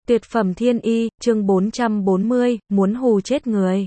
Tuyệt phẩm thiên y, chương 440, muốn hù chết người.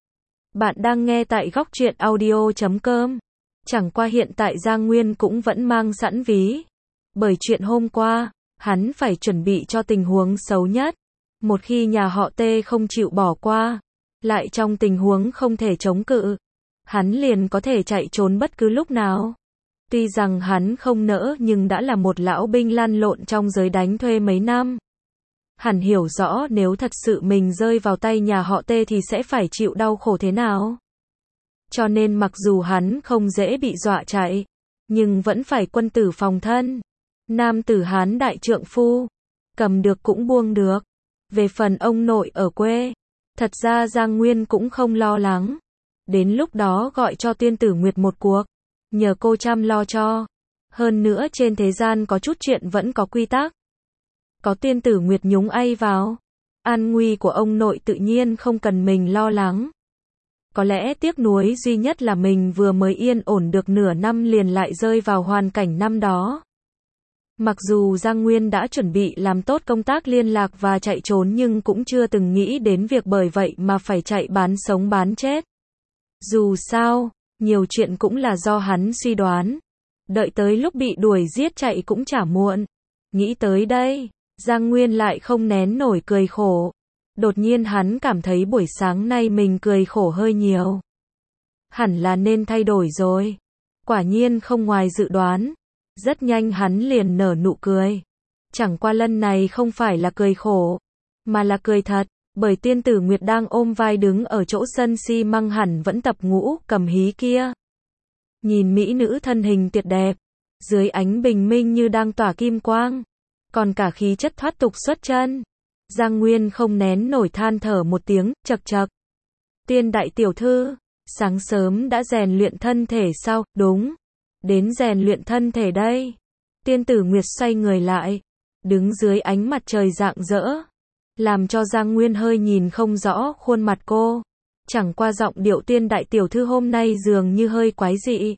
Bạn đang nghe tại góc truyện audio.com. Chẳng qua hiện tại Giang Nguyên cũng vẫn mang sẵn ví. Bởi chuyện hôm qua, hắn phải chuẩn bị cho tình huống xấu nhất. Một khi nhà họ Tê không chịu bỏ qua, lại trong tình huống không thể chống cự, hắn liền có thể chạy trốn bất cứ lúc nào. Tuy rằng hắn không nỡ nhưng đã là một lão binh lăn lộn trong giới đánh thuê mấy năm. Hẳn hiểu rõ nếu thật sự mình rơi vào tay nhà họ Tê thì sẽ phải chịu đau khổ thế nào. Cho nên mặc dù hắn không dễ bị dọa chạy, nhưng vẫn phải quân tử phòng thân. Nam tử Hán đại trượng phu, cầm được cũng buông được. Về phần ông nội ở quê, thật ra Giang Nguyên cũng không lo lắng. Đến lúc đó gọi cho Tiên Tử Nguyệt một cuộc, nhờ cô chăm lo cho. Hơn nữa trên thế gian có chút chuyện vẫn có quy tắc. Có Tiên Tử Nguyệt nhúng tay vào, an nguy của ông nội tự nhiên không cần mình lo lắng. Có lẽ tiếc nuối duy nhất là mình vừa mới yên ổn được nửa năm liền lại rơi vào hoàn cảnh năm đó. Mặc dù Giang Nguyên đã chuẩn bị làm tốt công tác liên lạc và chạy trốn nhưng cũng chưa từng nghĩ đến việc bởi vậy mà phải chạy bán sống bán chết. Dù sao, nhiều chuyện cũng là do hắn suy đoán. Đợi tới lúc bị đuổi giết chạy cũng chả muộn. Nghĩ tới đây, Giang Nguyên lại không nén nổi cười khổ. Đột nhiên hắn cảm thấy buổi sáng nay mình cười khổ hơi nhiều. Hẳn là nên thay đổi rồi. Quả nhiên không ngoài dự đoán. Rất nhanh hắn liền nở nụ cười. Chẳng qua lần này không phải là cười khổ, mà là cười thật, bởi Tiên Tử Nguyệt đang ôm vai đứng ở chỗ sân xi măng hẳn vẫn tập ngũ, cầm hí kia. Nhìn mỹ nữ thân hình tuyệt đẹp, dưới ánh bình minh như đang tỏa kim quang, còn cả khí chất thoát tục xuất chân. Giang Nguyên không nén nổi than thở một tiếng, chậc chậc. Tiên đại tiểu thư, sáng sớm đã rèn luyện thân thể sao? Đúng. Đến rèn luyện thân thể đây. Tiên Tử Nguyệt xoay người lại, đứng dưới ánh mặt trời rạng rỡ, làm cho Giang Nguyên hơi nhìn không rõ khuôn mặt cô. Chẳng qua giọng điệu Tiên đại tiểu thư hôm nay dường như hơi quái dị.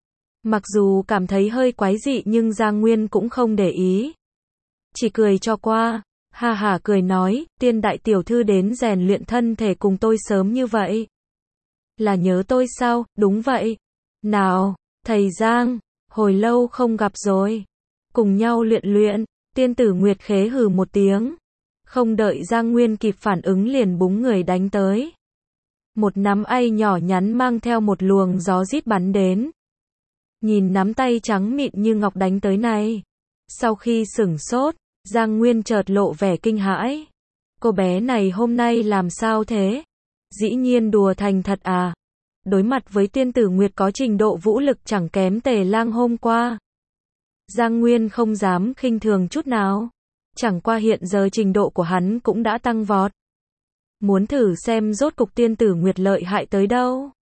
Mặc dù cảm thấy hơi quái dị nhưng Giang Nguyên cũng không để ý. Chỉ cười cho qua, ha hả cười nói, Tiên đại tiểu thư đến rèn luyện thân thể cùng tôi sớm như vậy. Là nhớ tôi sao? Đúng vậy. Nào, thầy Giang, hồi lâu không gặp rồi. Cùng nhau luyện luyện. Tiên Tử Nguyệt khế hừ một tiếng. Không đợi Giang Nguyên kịp phản ứng liền búng người đánh tới. Một nắm tay nhỏ nhắn mang theo một luồng gió rít bắn đến. Nhìn nắm tay trắng mịn như ngọc đánh tới này. Sau khi sửng sốt, Giang Nguyên chợt lộ vẻ kinh hãi. Cô bé này hôm nay làm sao thế? Dĩ nhiên đùa thành thật à? Đối mặt với Tiên Tử Nguyệt có trình độ vũ lực chẳng kém Tề Lang hôm qua. Giang Nguyên không dám khinh thường chút nào. Chẳng qua hiện giờ trình độ của hắn cũng đã tăng vọt. Muốn thử xem rốt cục Tiên Tử Nguyệt lợi hại tới đâu.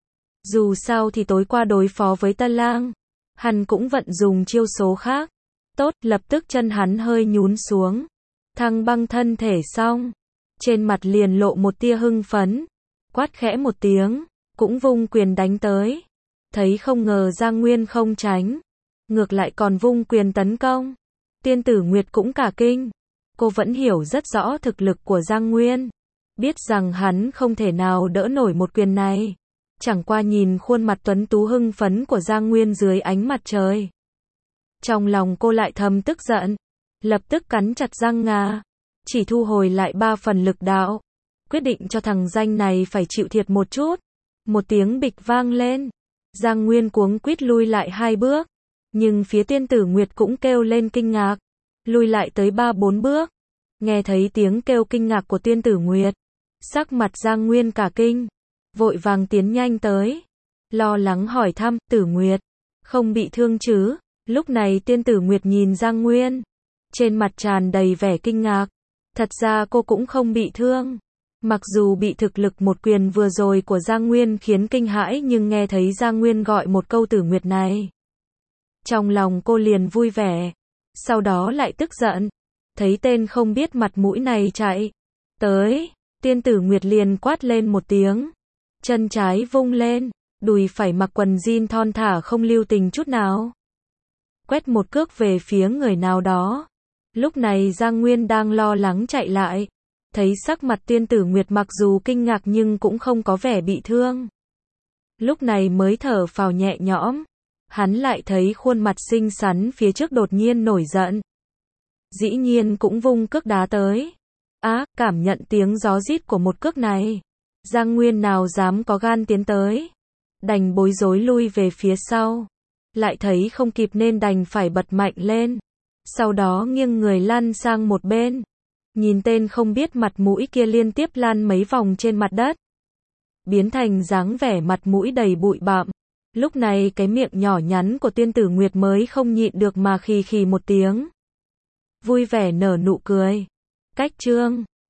Dù sao thì tối qua đối phó với Tân Lang, hắn cũng vận dùng chiêu số khác. Tốt, lập tức chân hắn hơi nhún xuống. Thăng băng thân thể xong. Trên mặt liền lộ một tia hưng phấn. Quát khẽ một tiếng, cũng vung quyền đánh tới. Thấy không ngờ Giang Nguyên không tránh, ngược lại còn vung quyền tấn công. Tiên Tử Nguyệt cũng cả kinh. Cô vẫn hiểu rất rõ thực lực của Giang Nguyên. Biết rằng hắn không thể nào đỡ nổi một quyền này. Chẳng qua nhìn khuôn mặt tuấn tú hưng phấn của Giang Nguyên dưới ánh mặt trời. Trong lòng cô lại thầm tức giận. Lập tức cắn chặt răng ngà. Chỉ thu hồi lại 3 phần lực đạo. Quyết định cho thằng danh này phải chịu thiệt một chút. Một tiếng bịch vang lên. Giang Nguyên cuống quýt lui lại 2 bước. Nhưng phía Tiên Tử Nguyệt cũng kêu lên kinh ngạc. Lui lại tới 3-4 bước. Nghe thấy tiếng kêu kinh ngạc của Tiên Tử Nguyệt. Sắc mặt Giang Nguyên cả kinh. Vội vàng tiến nhanh tới. Lo lắng hỏi thăm, Tử Nguyệt. Không bị thương chứ? Lúc này Tiên Tử Nguyệt nhìn Giang Nguyên. Trên mặt tràn đầy vẻ kinh ngạc. Thật ra cô cũng không bị thương. Mặc dù bị thực lực một quyền vừa rồi của Giang Nguyên khiến kinh hãi nhưng nghe thấy Giang Nguyên gọi một câu Tử Nguyệt này. Trong lòng cô liền vui vẻ. Sau đó lại tức giận. Thấy tên không biết mặt mũi này chạy tới. Tiên Tử Nguyệt liền quát lên một tiếng. Chân trái vung lên. Đùi phải mặc quần jean thon thả không lưu tình chút nào. Quét một cước về phía người nào đó. Lúc này Giang Nguyên đang lo lắng chạy lại. Thấy sắc mặt tiên tử Nguyệt mặc dù kinh ngạc nhưng cũng không có vẻ bị thương. Lúc này mới thở phào nhẹ nhõm. Hắn lại thấy khuôn mặt xinh xắn phía trước đột nhiên nổi giận. Dĩ nhiên cũng vung cước đá tới. Cảm nhận tiếng gió rít của một cước này. Giang Nguyên nào dám có gan tiến tới. Đành bối rối lui về phía sau. Lại thấy không kịp nên đành phải bật mạnh lên. Sau đó nghiêng người lăn sang một bên. Nhìn tên không biết mặt mũi kia liên tiếp lăn mấy vòng trên mặt đất. Biến thành dáng vẻ mặt mũi đầy bụi bặm. Lúc này cái miệng nhỏ nhắn của tiên tử Nguyệt mới không nhịn được mà khì khì một tiếng. Vui vẻ nở nụ cười. Cách chương